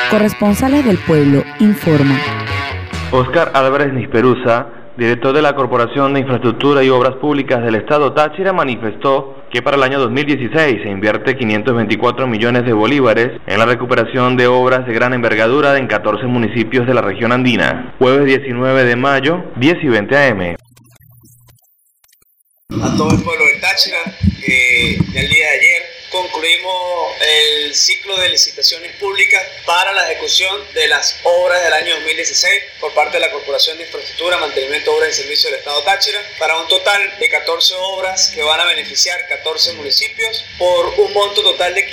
Corresponsales del Pueblo informan. Oscar Álvarez Nisperuza, director de la Corporación de Infraestructura y Obras Públicas del Estado Táchira, manifestó que para el año 2016 se invierte 524 millones de bolívares en la recuperación de obras de gran envergadura en 14 municipios de la región andina. Jueves 19 de mayo, 10 y 20 a.m. A todo el pueblo de Táchira, el día de ayer concluimos el ciclo de licitaciones públicas para la ejecución de las obras del año 2016 por parte de la Corporación de Infraestructura, Mantenimiento, Obras y Servicios del Estado Táchira, para un total de 14 obras que van a beneficiar 14 municipios por un monto total de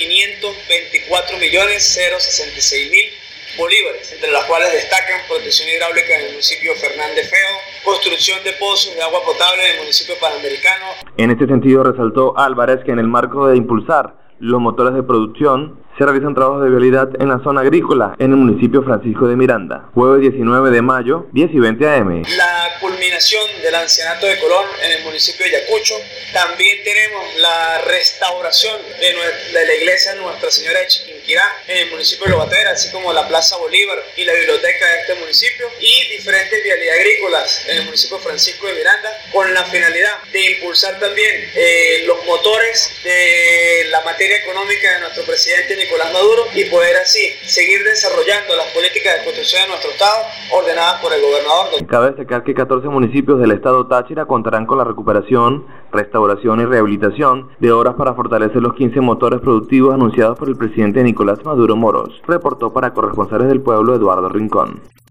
524.066.000 bolívares, entre las cuales destacan protección hidráulica en el municipio Fernández Feo, construcción de pozos de agua potable en el municipio Panamericano. En este sentido resaltó Álvarez que en el marco de impulsar los motores de producción se realizan trabajos de vialidad en la zona agrícola en el municipio Francisco de Miranda. Jueves 19 de mayo, 10 y 20 a.m. La culminación del ancianato de Colón en el municipio de Ayacucho. También tenemos la restauración de la iglesia Nuestra Señora de Chiquinquirá en el municipio de Lobatera, así como la Plaza Bolívar y la biblioteca de este municipio, y diferentes vialidades agrícolas en el municipio Francisco de Miranda, con la finalidad de impulsar también los motores de la materia económica de nuestro presidente Nicolás Maduro y poder así seguir desarrollando las políticas de construcción de nuestro estado ordenadas por el gobernador. Cabe destacar que 14 municipios del estado Táchira contarán con la recuperación, restauración y rehabilitación de obras para fortalecer los 15 motores productivos anunciados por el presidente Nicolás Maduro Moros, reportó para Corresponsales del Pueblo Eduardo Rincón.